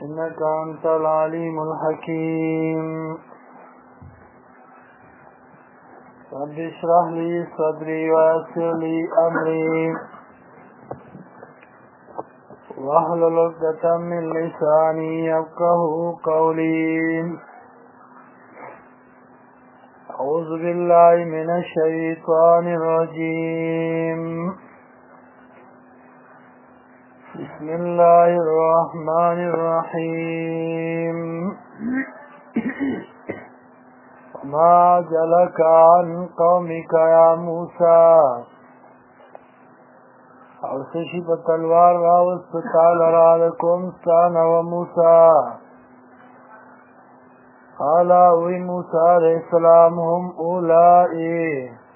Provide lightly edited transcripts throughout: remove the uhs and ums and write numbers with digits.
إنك أنت العليم الحكيم رب اشرح لي صدري ويسر لي أمري واحلل عقدة من لساني يفقهوا قولي أعوذ بالله من الشيطان الرجيم بسم الله الرحمن الرحيم وما جلك عن قومك يا موسى او سشی په تلوار راوست تعالی را لکم ستان و موسى قال وی موسى علیہ السلام هم اولائی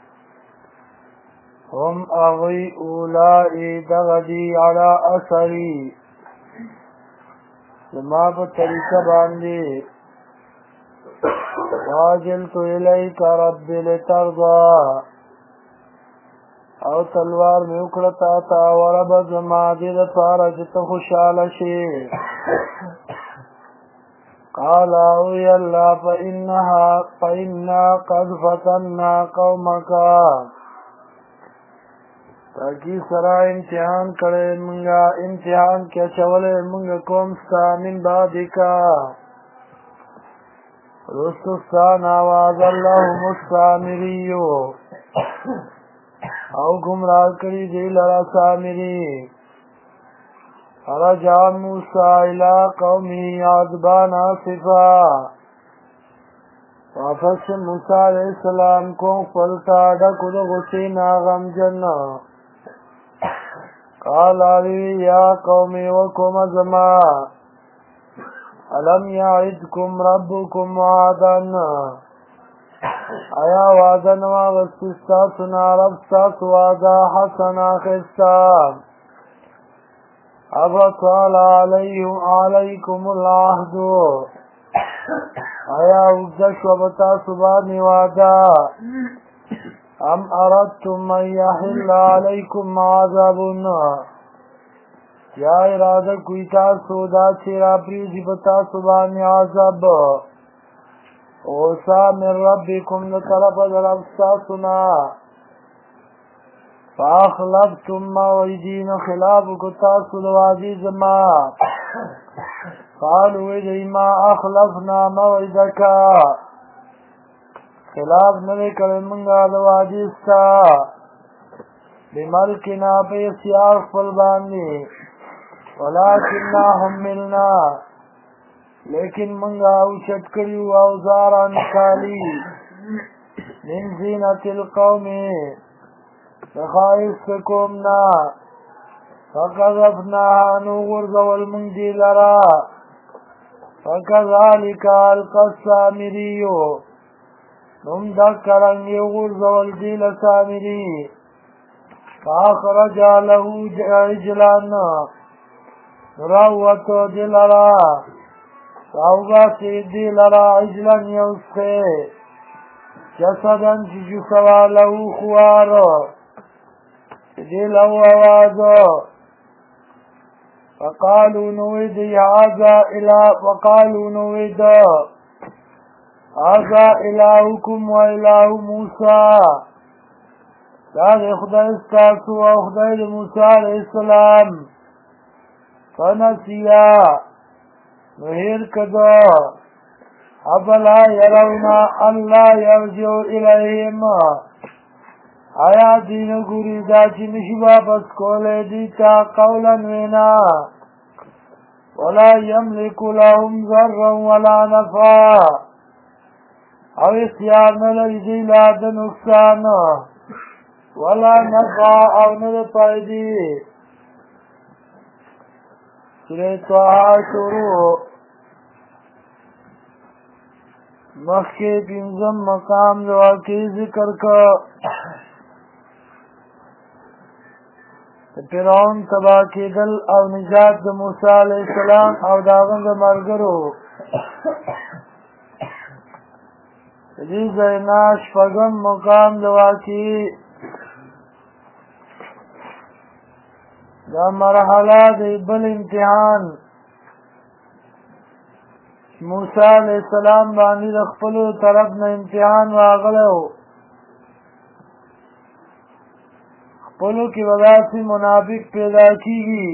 هم اغی اولائی دغدی علی اثری زما په طریقه باندې واجلت الیک رب لترضى او تلوار می وکړه تا ورب زما دې لپاره چې ته خوشاله شې قال يا الله فإنا قد فتنا قومك تاکي سره امتحان کړي مونږه امتحان کې چولې مونږ کوم ستا من بعدکا رسوستان آواز اللهم السامریو او گمراه کړي دی لرا سامری فرجع موسى الى قومه غضبان آسفا واپس موسى علیہ السلام کو فلتا ډکو د غصې نه غمجن قال يا قوم وكم زما الم يعدكم ربكم وعدا آیا وعده نو واغستا سنا رب تاسو وعده حسنا خستا ابطال علیکم العهد آیا وزش وبتا سبانی وعده ام اردتم من یحل علیکم عذاب یا اراده کوئی تاسو دا چیرا پریزی بتا سبانی عذاب اوسا من ربکم نطرف درفتا سنا فاخلفتم موعدین خلاف کتاسو دوادی زما قالوا ایدی ما اخلفنا موعدکا خلاف نوے کرن منگا دوادی استا بملکنا پیسیار فلبانی ولیکننا حملنا لیکن منگا اوچت کریو اوزارا نکالی من زینت القوم نخائف کومنا فقذفناها نغرز والمنجی لرا فكذلك القى السامري نم دکرن یغرز والدیل سامری فاخرج له عجلان نراوت دلرا راوغاتی دلرا عجلان یوسخه جسدن چجو سواله خوارو دل او آوازو فقالوا نوید هذا الهكم و اله موسى داغ خدای استاسو و خدای موسی علیہ السلام فنسیا نهیر کدو افلا یرونا اللہ یرجو الیہم آیا دین گوری دا چی نشی واپس کولے دیتا قولا وینا ولا یملک لهم ضرا ولا نفع او اختیار نلری دی لاد نقصان ولا نفع او نل پایدی سورہ طه شروع مخی پینزم مقام دعا کی ذکر کا فرعون تبا کېدل او نجات د موسی علیہ السلام او د هغه د ملګرو دې ځای نه شپږم مقام د واقعي دا مرحله د بل امتحان موسی علیہ السلام باندې د خپلو طرف نه امتحان راغلی و. خپلو کې به داسې منافق پیدا کېږي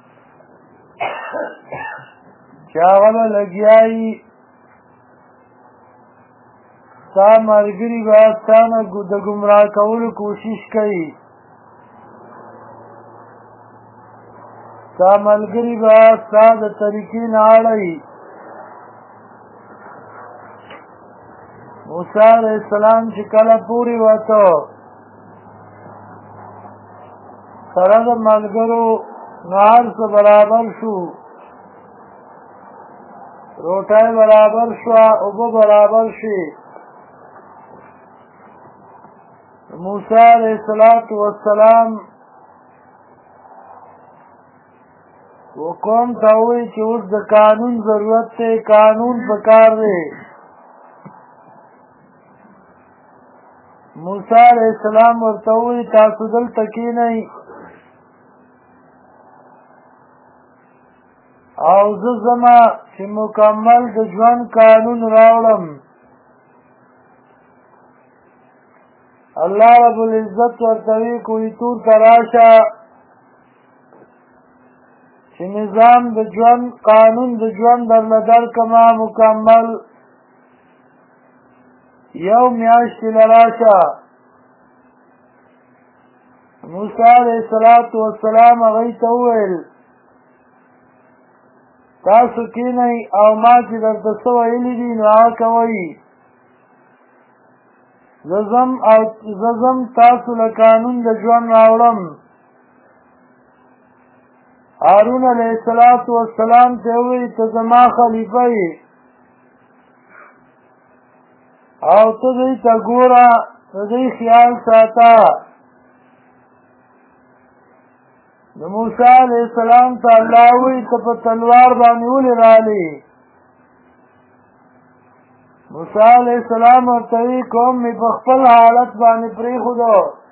چې هغه به لګیا وي ستا ملګري به ستا نه د ګمراه کولو کوشش کوي. ستا ملګري به ستا د طریقې نه اړوي. موسی علیہ السلام چې کله پورې وته سره د ملګرو نو هر څه برابر شو، روټۍ برابر شوه، اوبه برابر شي. موسی علیہ السلام و قوم ته ووایي چې اوس د قانون ضرورت دی، قانون پکار دی. موسی علیہ السلام ورته ووایي تاسو دلته کښېنئ او زه ځمه چې مکمل د ژوند قانون راوړم. الله رب العزت ورته وی کوی تور ته راشه چې نظام د ژوند قانون د ژوند درله درکړمه مکمل. یو میاشت له راشه. موسی علیہ السلام هغوی ته وویل تاسو کښېنئ او ما چې درته څه ویلي دي نو هغه کوئ. زه ځم تاسو له قانون د ژوند راوړم. هارون علیہ السلام ته وویل ته زما خلیفه یې او ته دوی ته ګوره، د دوی خیال ساته. د موسی علیہ السلام ته الله وویل ته په تلوار باندې ولې رالې؟ موسی علیہ السلام ورته وی قوم مې په خپل حالت باندې پرېښودو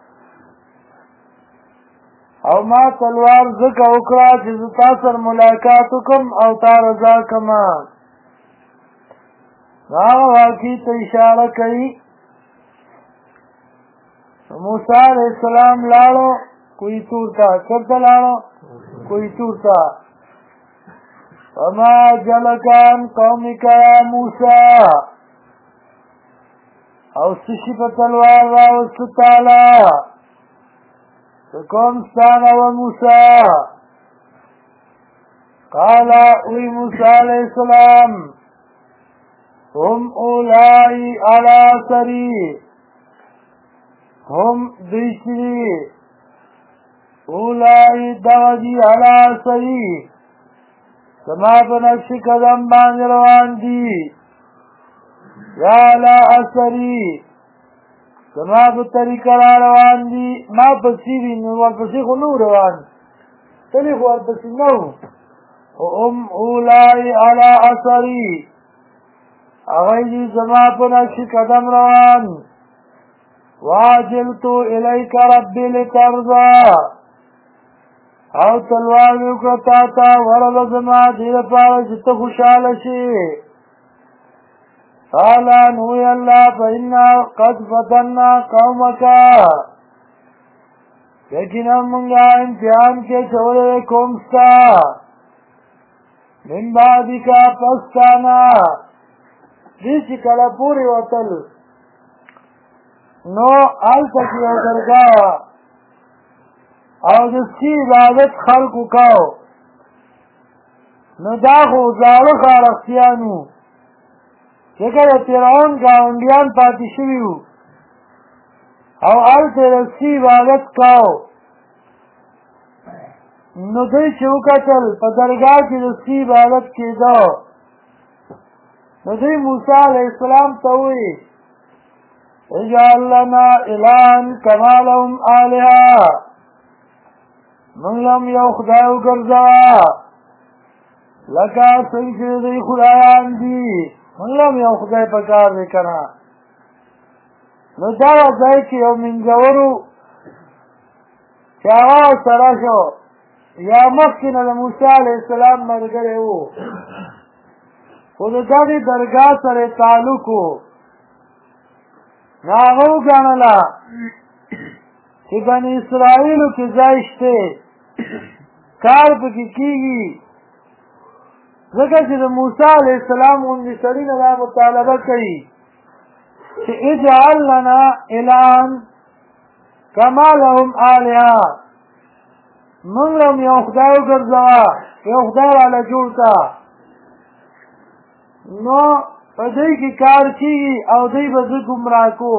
او ما تلوار ځکه وکړه چې زه تا سره ملاقات وکړم او تا رضا کړمه. هغه واقعي ته اشاره کوي. موسی علیہ السلام لاړو کوی تور ته. چېرته لاړو؟ کوی تور ته. وما جلک عن قومک یا موسی، او څه شي په تلوار راوسته تاله د قوم ستا نه و موسی. قال وی موسی علیہ السلام هم اولائی علی اثری، هم دوی چې دي اولائی دغه دي علی اثری زما په نقش قدم باندې روان دي. یا علی اثری زما په طریقه را روان دي. ما پسې دي نو ورپسې خو نه روان، تلې خو ورپسې نه و. هم اولائی علی اثری هغوی دي زما په نقش قدم روان. واجلتو الیک ربی لترضا، او تلوار مې وکړه تا ته ورله زما دې لپاره چې ته خوشحاله شې. قال نوی الله فإنا قد فتنا قومک، یقینا مونږه امتحان کې اچولی دی قوم ستا من بعدک پس تا نه. دې چې کله پورې وتل نو هلته کې یو درګاه وه او د سپي عبادت خلکو کو. نو دا خو زاړه خارښتیان وو ځکه د فرعون ګاونډیان پاتې شوي وو او هلته د سپي عبادت کو. نو دوی چې وکتل په درګاه کې د سپي عبادت کېده نو دوی موسی علیہ السلام ته ووایي اجعل لنا الها کما لهم آلهه، موږ هم یو خدای وګرځوه لکه څنګه چې دوی خدایان دي. موږ هم یو خدای پکار دی که نه. نو دا ځای کې یو منځور و چې هغه ورسره شو یا مخکې نه د موسی علیہ السلام ملګری و. خو د دغې درګاه سره تعلق و نو هغه وګڼله چې بني اسرائیلو کې ځای شته کار پکې کېږي ځکه چې د موسی علیه السلام غوندې سړي نه دا مطالبه کوي چې اجعل لنا الها کما لهم آلهه موږ له هم یو خدای وګرځوه یو خدای والا جوړ کړه نو په دوی کې کار کېږي او دوی به زه ګمراه کوم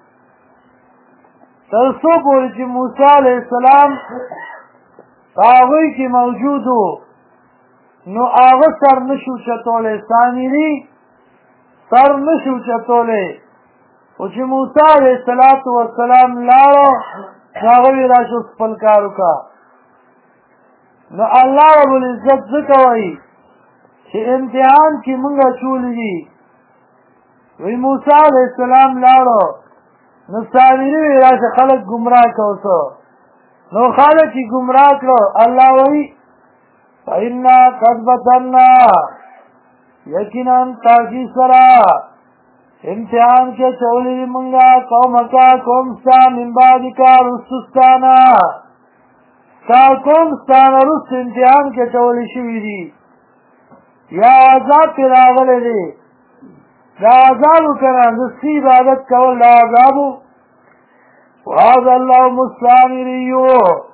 تر څو پورې چې موسی علیه السلام په هغوی کې موجود و نو هغه سر نشو چتولی سامري سر نشو چتولی خو چې موسی علیه السلام لاړو نو هغه وی راشه خپل کار وکړه نو الله رب العزت ځکه وایي چې امتحان کې مونږ اچولی دي وی موسی علیه السلام لاړو نو سامري وی راشه خلک ګمراه کوسو نو خلک یې ګمراه کړو الله وایي فإنا قد فتنا یقینا تاکي سره امتحان کې چولی مونږه قومکا قوم ستا من بعدکا رستستانا ستا قوم ستانه رست امتحان کې چولی شوي دي یا عذاب پې راغلی دی دا عذابو که نه د سپي عبادت کول دا عذابو وهذا اللهم السامري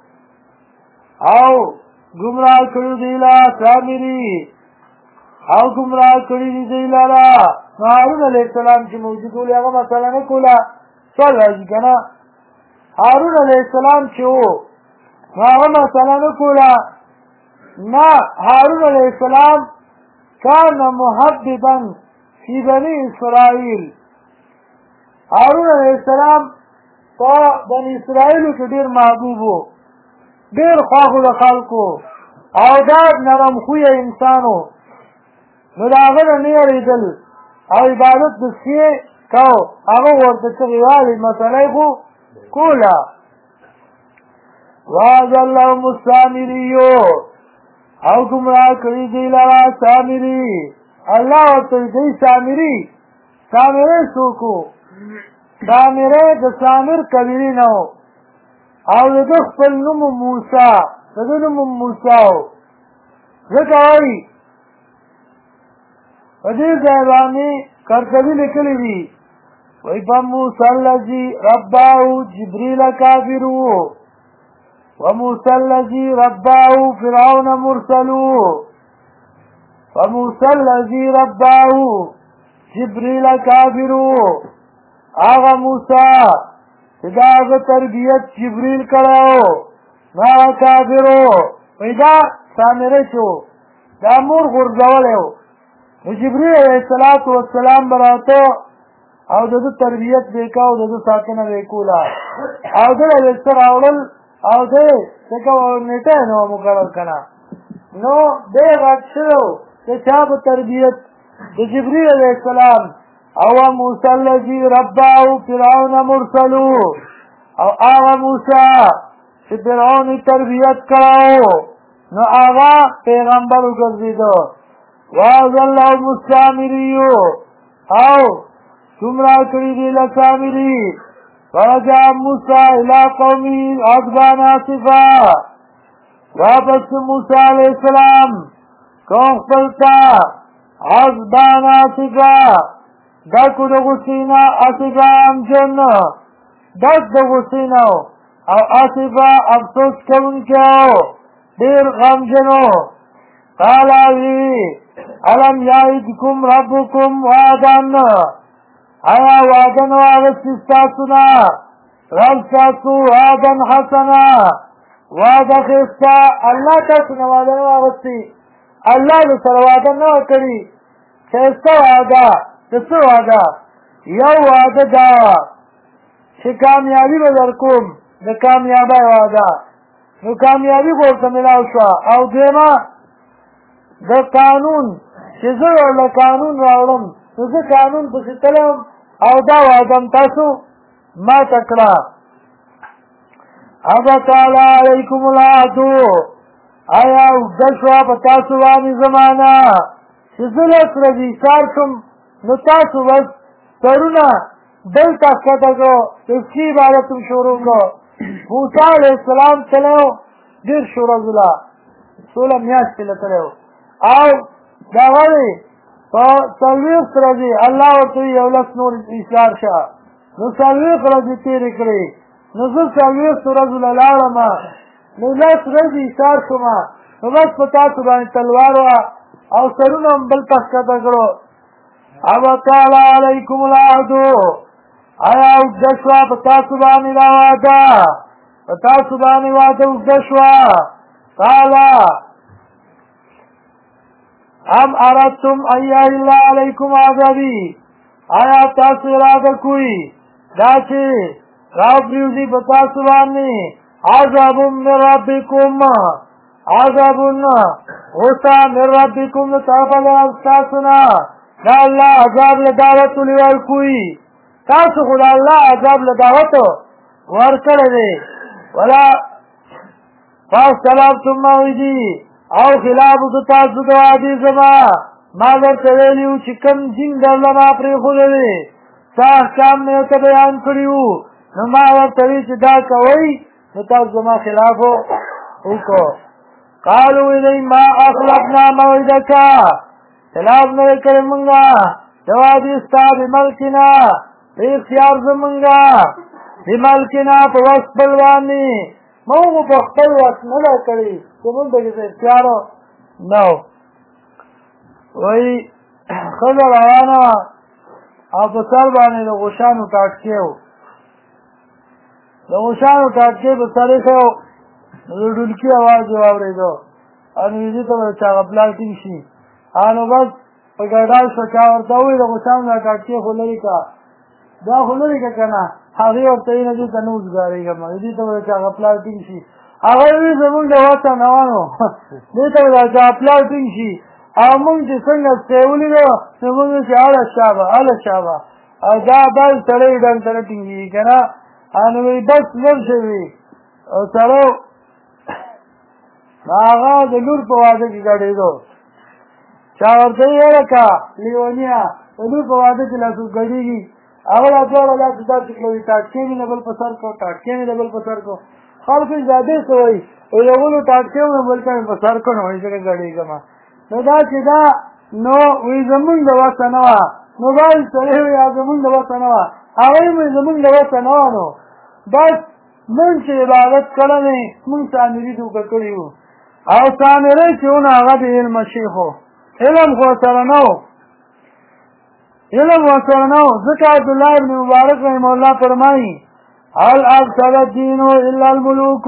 او گمراه کړي دی لا سامري او گمراه کړي دی لاره هارون علیه السلام چې موجود و هغه مسله نه کوله سوال راځي که نه هارون علیه السلام چې و هغه مسله نه کوله نه هارون علیه السلام کان محببا فی بني اسرائیل هارون علیه السلام په بني اسرائیلو کې ډېر محبوب و ډېر خواږه د خلکو او دا نرم خویه انسان و نو د هغه نه نه یېرېدل او عبادت د سپي کو هغه ورته چغې والې مسله یې خو کوله وهذا اللهم السامري او ګمراه کړي دی لره سامري الله ورته دی سامري څوک و سامری د سامر قبیلې نه و او د ده خپل نوم موسی د ده نوم موسی و ځکه وایي په دې ځای باندې کرکوي لیکلي دي وایي فموسی الذي رباه جبریل کافر وموسی الذي رباه فرعون مرسل فموسی الذي رباه جبریل کافر هغه موسی چې د هغه تربیت جبریل کړی و نو هغه کافر و وایي دا سامری چې و دا مور غورځولی و نو جبریل علیه السلام به راته او د ده تربیت به یې کا او د ده ساتنه به یې کوله او ده له ویښته راوړل او دی ځکه نیټه یې نه وه مقرر که نه نو دی غټ شوی و د چا په تربیت د جبریل علیه السلام او موسی الذي رباه فرعون مرسل او هغه موسی چې فرعون یې تربیت کړی نو هغه پیغمبر وګرځېده وهذا اللهم السامري او گمراه کړي دي له سامري فرجع موسی الى قومه غضبان آسفا واپس موسی علیه السلام قوم خپل ته غضبان آسفا ډکو د غصې نه آسفا غمجن ډک د غصې نه او آسفا افسوس کوونکی و ډېر غمجن و قال وی الم یعدکم ربکم وعدا آیا وعده نو اخیستی ستاسو نه رب ستاسو وعدا حسنا وعده ښایسته الله تاسو نه وعده نو اخیستی الله د سره وعده نه وه کړې ښایسته وعده د څه وعده یو وعده دا وه چې کامیابي به درکوم د کامیابۍ وعده نو کامیابي به ورته میلاو شوه او دویمه د قانون چې زه ورله قانون راوړم نو زه قانون پسې تلم او دا وعده م تاسو ماته کړه ابطال علیکم العهد آیا اوږده شوه په تاسو باندې زمانه چې زه لس ورځې ایثار شم نو تاسو بس سرونه دلته ښکته کړو تسبیح عبادت هم شروع کړو موسی علیه السلام تللی و دېرشو ورځو له 16 میاشتې له تللی و او دغه دی په 40 ورځې الله ورته وایي یو لس نور ایثار شه نو 40 ورځې تېرې کړې نو زه 40 ورځو له لاړم نو لس ورځې ایثار شوم نو بس په تاسو باندې تلوار وه او سرونه هم بل ته ښکته کړو ابطال علیکم العهد آیا اوږده شوه په تاسو باندې دا واده په تاسو باندې واده اوږده شوه قال ام اردتم ان یحل علیکم عذابی آیا تاسو اراده کوئ دا چې راپرېوځي په تاسو باندې عذاب من ربکم عذاب غصه من ربکم د طرفه د ستاسو نه دا الله عذاب له دعوت ورکوي تاسو خو د الله عذاب له دعوت ورکړی دی ولا فاختلفتم موعدي او خلاف وکړو تاسو د وعدې زما ما درته ویلي وو چې کوم دین درله ما پرېښودی دی څه احکام مې ورته بیان کړي وو نو ما ورته وی چې دا کوئ نو تاسو زما خلاف وکړو قالوا الی ما اخلفنا موعدک خلاف نه کړی مونږه د وعدې ستا بملکنا په اختیار زمونږه بملکنا په وس خپل باندې مونږ په خپل وس نه ده کړې زمونږ د اختیار نه وایي ښځه روانه وه او په سر باندې د غوښانو ټاټکې و د غوښانو ټاټکې په سر ایښی و نو د ډولکي اواز یې واورېده او نږدې ته به د چا غفلار ټینګ شي نو بس په ګډال شوه چا ورته ووایي د غوښانو دا ټاټکې خو لرې کړه دا خو لرې کړه که نه هغې ورته وایي نه دې ته نه وزګارېږم دې ته به د چا غفلار ټینګ شي هغه وایي زمونږ د وطن روانو دې ته به د چا غفلار ټینګ شي او مونږ چې څنګه سیولي ده نو مونږ چې اله شابه اله شابه او دا بل سړی ډنګ ته نه ټینګېږي که نه نو وایي بس لر شوي او سړی هغه د لور په واده کې ګډېدو چا ورته وایي هلکه لیونیه د لور په واده کې لا څوک ګډېږي هغه لا دواړه داسې داسې کړوي ټاټکې مې د بل په سر کړو ټاټکې مې د بل په سر کړو خلکو یې دا دې څه وایي وایي د غلو ټاټکې مې بل ته مې په سر کړو وایي ځکه ګډېږم نو دا چې دا نو وایي زمونږ د وسه نه وه موبایل سړی وایي زمونږ د وسه نه وه هغوی مې زمونږ د وسه نه وه نو بس مونږ چې عبادت کړی مونږ سامري دوکه کړي وو او سامری چې ونه هغه د علم شیخ و علم خو ورسره نه و علم ورسره نه و ځکه عبدالله ابن مبارک رحمه الله فرمایي هل افسد الدین الا الملوک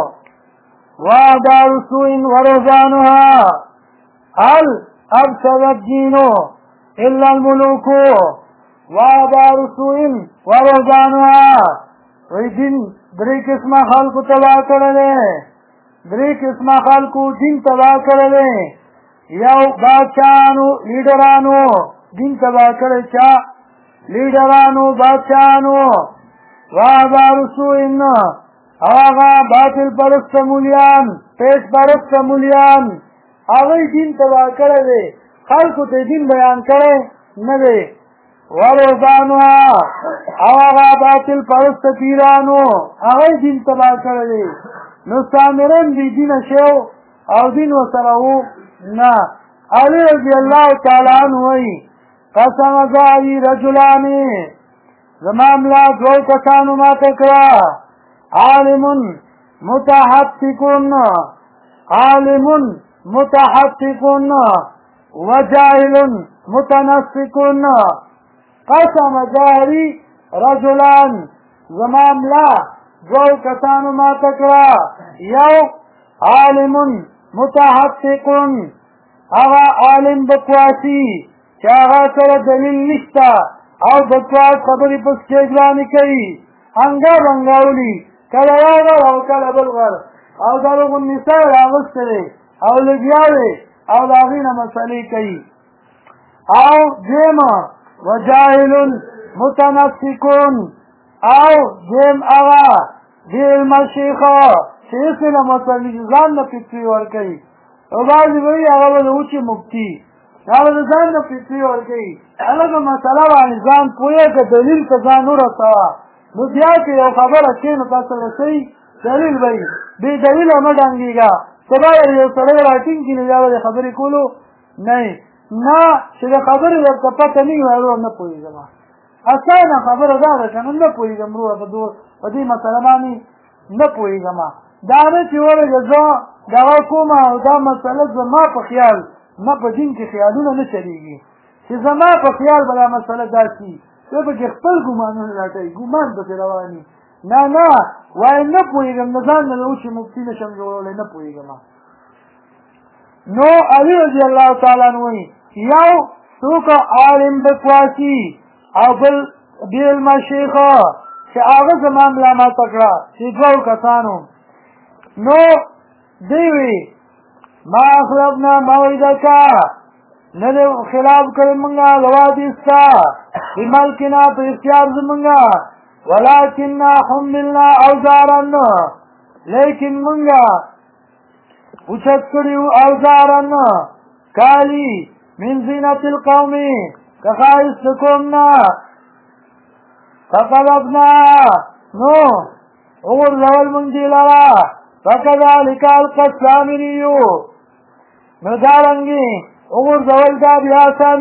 وأدار سوء ورهبانها هل افسد الدین الا الملوک وأدار سوء ورهبانها وی دین درې قسمه خلکو تباه کړی دی درې قسمه خلکو دین تباه کړی دی یو بادشاهانو لیډرانو دین تباه کړی چا لیډرانو بادشاهانو وأحبار سوء او هغه باطل پرسته مولیان پیش پرسته مولیان هغوی دین تباه کړی دی خلکو ته دین بیان کړی نه دی ورهبانها او هغه باطل پرسته پیرانو هغوی دین تباه کړی دی نو سامران بی دینه شو او دین ورسره وو نه علی رضی الله تعالی عنه وایي قسم ذاهی رجلانې زما ملا دوه کسانو ماته کړه عالم متحقق وجاهل متنسک قسم ذاهی رجلان زما ملا دوه کسانو ماته کړه یو عالم متحقق هغه عالم بکواسی چې هغه سره دلیل نشته او بکواس خبرې په سټیج باندې کوي هنګا بنګاولي کله یو غر او کله بل غر او د هغو نسا یې راغوستی دی او لګیا دی او د هغې نه مسلې کوي او دویم وجاهل متنسک او دویم هغه د علم شیخه چې هېڅ علم ورته ځان نه فتوې ورکوي او بعضې به وي هغه به د اوچې مفتي دا به د ځان نه فتوې ورکوي هلکه مسله باندې ځان پوهې که دلیل ته ځان ورسوه نو بیا چې یو خبره کښې نو تاسو رسوي دلیل به وي بې دلیله مه ډنګېږه سبا یو سړی راټینګ کړي نو بیا به د خبرې کولو نه نه چې د خبرې درته پته نه وي وروره نه پوهېږم اسانه خبره دا ده که نه نه پوهېږم وروره په دې مسله باندې نه پوهېږم دا نه چې ورګه زه دغه کوم او دا مسله زما په خیال ما په دین کې خیالونه نه چلېږي چې زما په خیال به دا مسله داسي زه پکې خپل ګمانونه لټوي ګمان پسې رواني نه نه وایي نه پوهېږم نه ځان نه اوس چې مفتي نه شم جوړولی نه پوهېږم نو علي رضی الله تعالی عنه وایي یو څوک عالم بکواسي او بل بېعلمه شیخه چې هغه زما ملامته کړه چې دوو کسانو نو دی وی ما اخلفنا موعدک نه دې خلاف کړی مونږه د وعدې ستا بملکنا په اختیار زمونږه ولکنا حملنا اوزارا لیکن مونږه اوچت کړي وو اوزارا کالي من زینت القوم که ښایست د قوم نه فقلبنا نو وغورځول مونږ دې لره فکذلک القی السامري نو دارنګې وغورځول دا بیا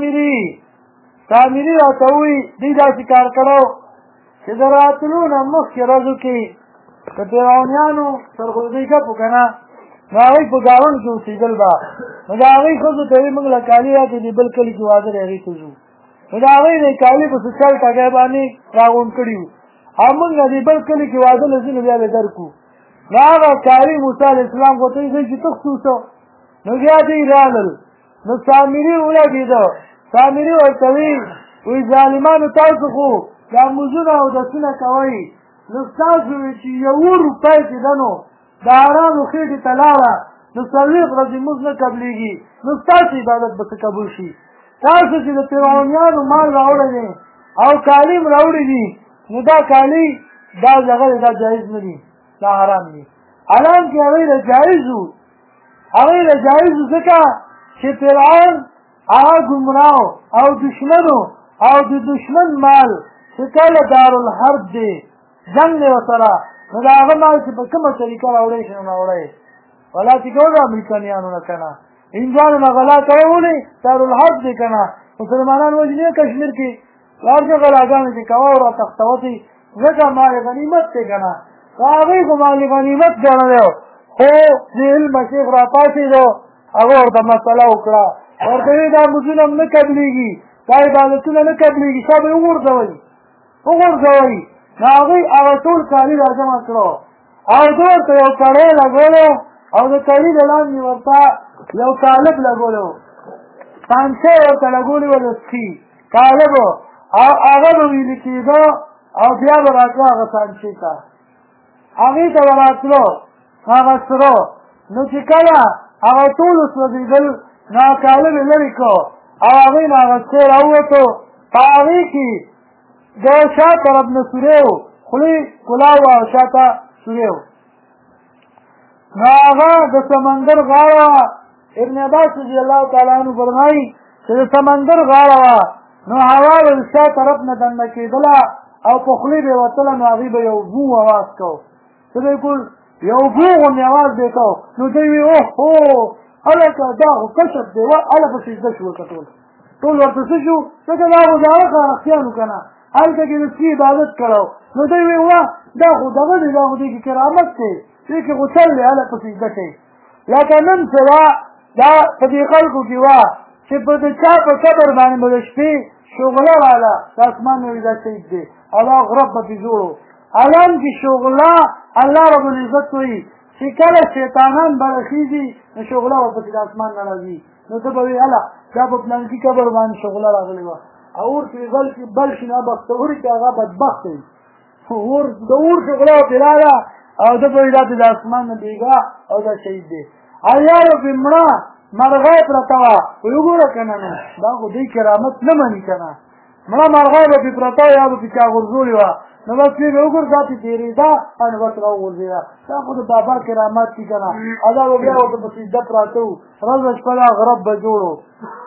سامري راته ووایي دوی داسې کار کړی چې د راتلو نه مخکې ورځو کې د فرعونیانو سرخوږۍ ګپ و که نه نو هغوی په ګاونډ کې اوسېدل به نو د هغوی ښځو ته وایي موږ له کالي راکړې دې بل کلي کې واده دی هغې ته ځو نو د هغوی د کالي په چل ټګۍ باندې راغونډ کړي وو او موږ د دې بل کلي کې واده له ځو نو بیا به درکړو نو هغه کالي موسی علیه السلام ورته وایي ځئ چې تښتو څه نو بیا دوی رالل نو سامري ولګېده سامري ورته وایي ظالمانو تاسو خو دا مزونه او دسونه کوئ نو ستاسو چې یو روپۍ چې ده نو د حرامو خېټې ته لاړه نو څلوېښت ورځې مونځ نه قبلېږي نو ستاسو عبادت به څه قبول شي تاسو چې د فرعونیانو مال راوړی دی او کالي م راوړي دي نو دا کالي دا دغه دی دا جایز نه دي دا حرام دي حالانکې هغوی له جایز وو هغوی له جایز وو ځکه چې فرعون هغه ګمراه او دشمنو او د دشمن مال چې کله دارالحرب دی جنګ دی ورسره نو د هغه مال چې په کومه طریقه راوړی شي نو راوړی ولا چې کوو د امریکایانو نه که نه هندوانو نه غلا کوی ولې دارالحرب دی که نه مسلمانان وژني کشمیر کې هر څه غلاګانې چې کوه او راتښتوتې ځکه مال غنیمت دی که نه که هغوی خو مال غنیمت ګڼلی خو د علمه شیخ راپاڅېدو هغه ورته مسله وکړه ورته وایي دا مزونه هم نه قبلېږي دا عبادتونه نه قبلېږي شا به یې وغورځوئ نو هغوی هغه ټول کالي را جمع کړو او ده ورته یو کړی لګولو او د کړي د لاندې ورته یو کالب لګولو پانچه ورته لګولې وه د سخي کالب او هغه به ویلې کېده او بیا به راتلو هغه سانچې ته هغې ته به راتلو هغه سرو نو چې کله هغه ټول وسوځېدل نو هغه کالب یې لرې کړو او هغې نه هغه سکی راووتو په هغې کې د شا طرف نه سورې و خولې کلاو او شاته سورې و نو هغه د سمندر غاړه وه ابن عباس رضی الله تعالی عنه فرمایي چې د سمندر غاړه وه نو هوا به د شا طرف نه دننه کېدله او په خولې به یې وتله نو هغې به یو بو اواز کو څه به یې کول یو بو غوندې اواز به یې کو نو دوی وی اوهو هلکه دا خو کشف دی هله په سجده شو ورته ټول ورته څه شو ځکه دا خو د هغه خارښتیانو که نه هلته کې د سپي عبادت کړو نو دوی وی وه دا خو دغه دی دا خو دې کې کرامت دی دې کې خو چل دی هله په سجده کوي لکه نن څه وه دا په دې خلکو کې وه چې په د چا په قبر باندې به د شپې شغله راله د اسمان نه وي دا شهید دی او دا غرب به پرې جوړ و الان کې شغله الله رب العزت وایي چې کله شیطانان برخیږي نو شغله به پسې د اسمان نه راځي نو ته به وایي هله دا په پلانکي قبر باندې شغله راغلې وه او اور کې بل شي نه بختوري کې هغه بدبخت دی د اور شغله پرې راغله او ده به وایي دا د اسمان نه بېګا او دا شهید دی او یا یو پرې مړه مرغۍ پرته وه وایي وګوره که نه دا خو دوی کرامت نه مني که نه مړه مرغۍ به پرې پرته وه یا به پرې چا غورځولې وه نو بس پرې به وګوره دا پرې تېرېده او نو بس راوغورځېده دا خو د بابا کرامات دي که نه او دا به بیا ورته په سجده پراته وو ورځ شپه دا غرب به جوړ و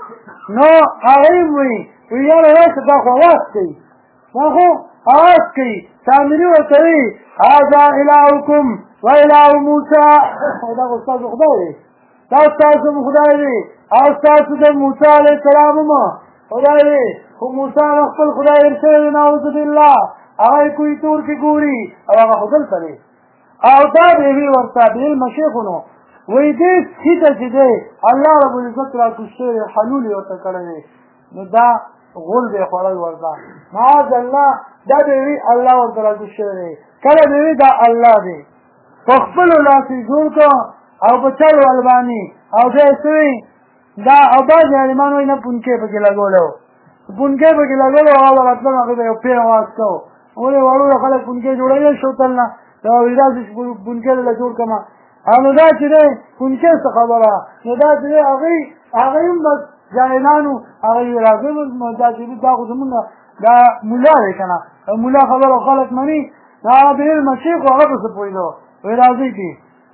نو هغه وی یاره راشه دا خو اواز کوي دا خو اواز کوي سامري ورته وي هذا الهکم و اله موسی دا خو ستاسو خدای دی دا ستاسو خدای دی او ستاسو د موسی علیه السلام هم خدای دی خو موسی خپل خدای ورسوی نعوذ بالله هغه کوی تور کې ګوري او هغه خو دلته دی او دا به وي ورته بعلم شیخونو وی دې سیده چې دی الله رب العزت را کوشش حلول یې ورته کړی دی نو دا غول به خوړل ورته معاذ الله دا به وي الله ورته را کوشش دی کله به وي دا الله دی په خپلو لاسې جوړ کړه او په چلو الباني او بیا یې څه دا او بعضې عالمان وایي نه پونکې پکې لګولی و پونکې پکې لګولی و هغه به راتلل هغې به یو پیر اواز کو ولې وړو خلک پونکې جوړوي شوتل نه دا وایي داسې پونکې دله جوړ کړمه او نو دا چې دی پونکې څه خبره نو دا چې دی هغوی هم بس جاهلانو هغوی راځي دا چې دا خو زمونږ دا ملا دی که نه ملا خبره خلک مني دا هغه بعلم شیخ و هغه پسې پوهېدو وایي راځئ کې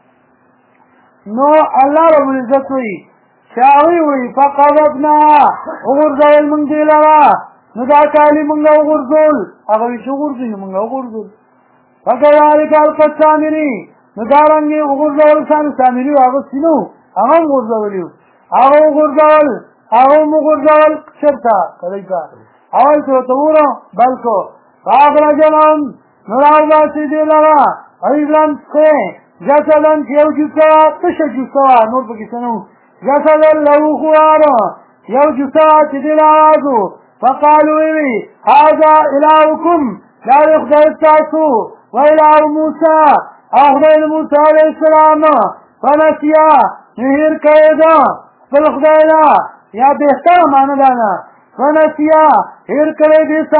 نو الله رب العزت وایي چې هغوی وایي فقبضنا وغورځول مونږ دې لره نو دا کالي مونږ وغورځول هغه وایي چې وغورځوي نو مونږ وغورځول فکذلک القی السامري نو دارنګې وغورځول سامري اغوستي نو هغه هم غورځولي وو هغه وغورځول هغه هم وغورځول چېرته کلی ته اول چې ورته وویل بلکو فاخرجنهم نو راوباسي دې لره ایضا جسدا چې یو جوسه وه تشه جوسه وه نور پکې څه نه وو جسدا له خوار یو جوسه وه چې دې له اواز و فقالو ویلي هذا الهکم دا دی خدای ستاسو و اله موسی او خدای د موسی علیه السلام فنسیا نو هېر کړی ده خپل خدای ده یا بهتره معنه ده نه فنسیا هېر کړی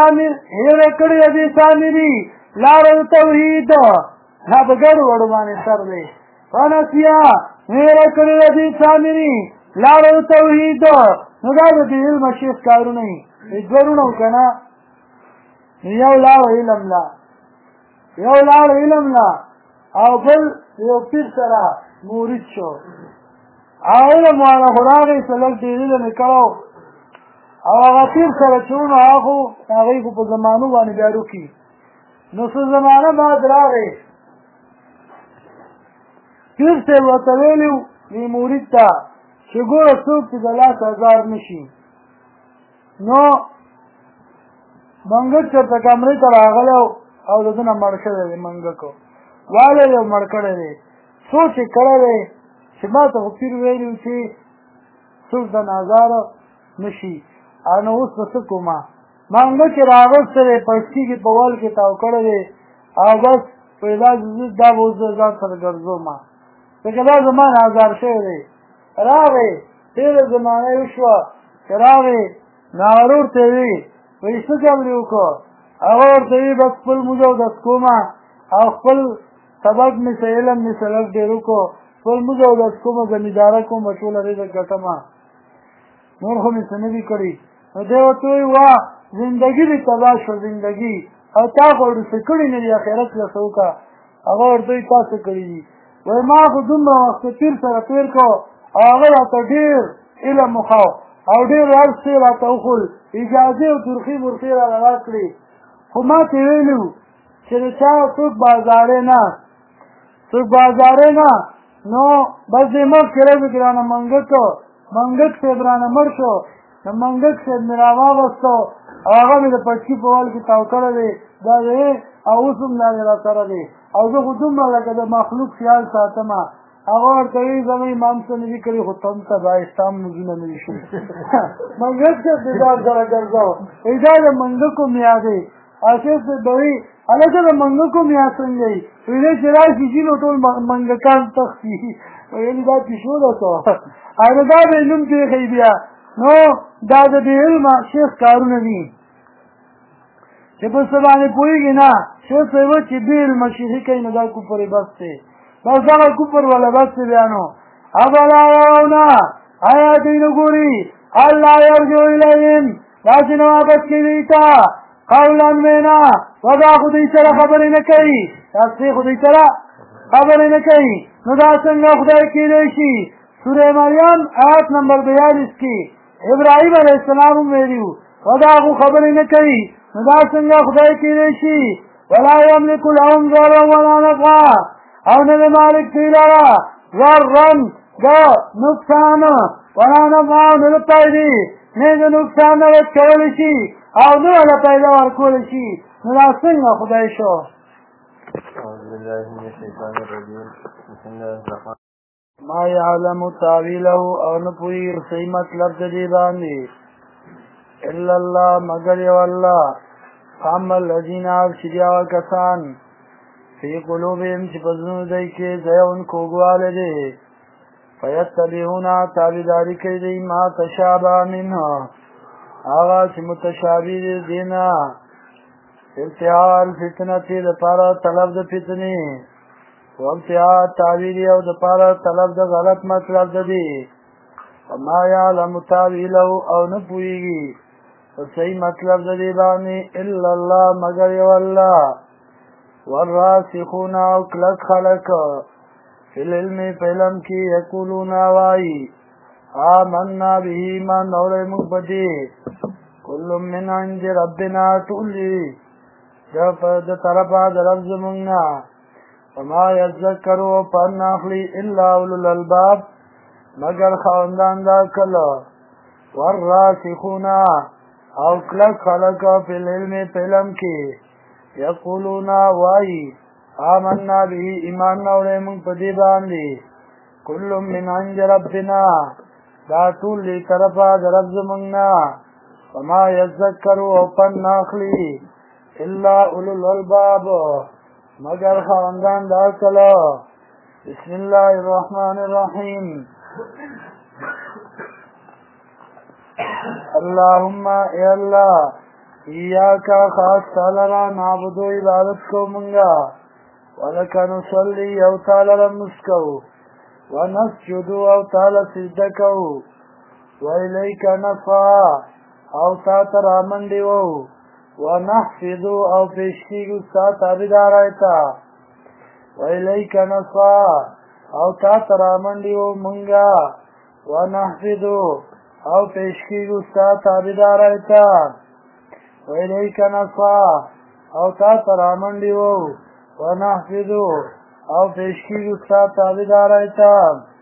دې سامري لاره د توحید دا په ګډو وړو باندې سر دی فنسیا هېره کړې ده دې سامري لاره د توحید نو دا د دې علم شیخ کارونه وي دوړونه و که نه یو لاړ علم لا او بل یو پیر سره مورید شو او علم والا خو راغی څه لږ ډېر علم یې کړی او هغه پیر سره چې و نو هغوی خو په زمانو باندې بیا روکي نو څه زمانه بعد راغی پیر صاحب ورته ویلي و دې مورید ته چې ګوره څوک چې د لاس ازار نه شي نو منګک چېرته کمرې ته راغلی او د ده نه مړ شوی دی منګکو والی یې مړ کړی دی سوچ یې کړی دی چې ما ته خو پیر ویلي و چې څوک د نازاره نه شي او نو اوس به څه کومه منګک یې راغوستی دی پښتي کې په وال کې تاو کړی دی او بس پیدا دا به اوس زه ځان سره ګرځوم ځکه دا زما نازار شوی دی راغی ډېره زمانه یې وشوه چې راغی نو هغه ورور ته یې وي وایي څه خبرې وکړو هغه ورته وي بس خپل لمونځ اودس کومه او خپل سبق مې څه علم مې څه لږ ډېر وکړو خپل لمونځ اودس کومه زمینداره کومه ټوله رزق ګټمه نور خو مې څه نه دي کړي نو دی ورته وایي واه زندګي دې تباه شوه زندګي او تا خو څه کړي نه دي اخرت له څه وکړه هغه ورته وایي تا څه کړي دي وایي ما خو دومره وخت پیر سره تېر کړو او هغه راته ډېر علم وښو او ډېر هر څه یې راته وښول اجازې او ترخي مرخي راله راکړې خو ما ته ویلي وو چې د چا څوک بازارې نه نو بس دې مخکې رضې کړه رانه منګک صاحب رانه مړ شو نو منګک صاحب مې راواغستو او هغه مې د پټکي په وال کې تاو کړی دی دا دی او اوس هم دا دی را سره دی او زه خو دومره لکه د مخلوق خیال ساتمه هغه ورته وایي زما امام څه نه دي کړي خو ته هم سبا یې ستا هم لمونځونه نه دي شوي منګک صاحب دې ځان سره ګرځاو وایي دا د منګکو میاں دی آصف صاحب به وایي هلکه د منګکو میاں څنګه وي وایي دی چې راشي ځي نو ټول منګکان تښتي ویلي دا پیشو ده څه او نو دا به یې نوم پرېښی بیا نو دا د بې علمه شیخ کارونه دي چې په څه باندې پوهېږي نه شیخ صاحب وایي چې بې علمه شیخي کوي نو دا کفر یې بس دی بس دغه کفر والا بس دی بیا نو افلا یرون آیا دوی نه ګوري الله یرجو الیهم داسې نه واپس کوي دوی ته قولا وینا ودا خو دوی سره خبرې نه کوي داسې خو دوی سره خبرې نه کوي نو دا څنګه خدای کېدی شي سوره مریم آیت نمبر 42 کې ابراهیم علیہ السلام ویلو ودا خو خبرې نه کوي نو دا څنګه خدای کېدی شي ولا یملک لهم ضرا ولا نفعا او نه مالک دی لرا ضرا دا نقصان ولا نفعا نه پیدا نه د نقصان ورکول شي او نه ولا پیدا ورکول شي نو دا څنګه خدای شو. أعوذ بالله من الشيطان الرجيم بسم الله الرحمن ما يعلم تاويله او نپویر صحیح مطلب دې باندې الا الله مگر یو الله فاما الذين ارشدوا کسان فی قلوبهم چې پزنو دای کې ځایون کوګواله دي فیتبعون تابعداري کوي ما تشابه منه هغه چې متشابه دي نه ابتحال فتنه لپاره طلب د فتنې وابتحال تعویل او د پاره طلب د غلط مطلب دی وما يعلم تاویله او نه پوهیږي صحیح مطلب دی باندې الا الله مگر یو الله والراسخون او کلک خلق فی العلم فعلم کی یقولون وای آمنا به من اور مبدی کل من عند ربنا تولی د طرفا د رب زمونږه وما يذكروا فناخلي الا اولو الالباب مگر خواندان دا کلا والراسخون او کلک خلق فی العلم فعلم کی یقولون وائی آمنا به ایمان نوڑے منگ پدی باندی کل من عند ربنا دا طول لی طرفا دا رب زمانگنا وما يذكروا فناخلي الا اولو الالباب مگر خواندان دا کلا. بسم الله الرحمن الرحیم اللهم اے اللہ ایاکا خاص تعالی نعبدو عبادت کو منگا ولکا نصلی او تعالی مسکو ونسجدو او تعالی سجدکو وإلیک نفع او تاتر آمندیو ونحفظو او پیشکیگو ستا تابدار آیتا وإلیک نصفا او تا ترامندیو منگا ونحفظو او پیشکیگو ستا تابدار آیتا وإلیک نصفا او تا ترامندیو ونحفظو او پیشکیگو ستا تابدار آیتا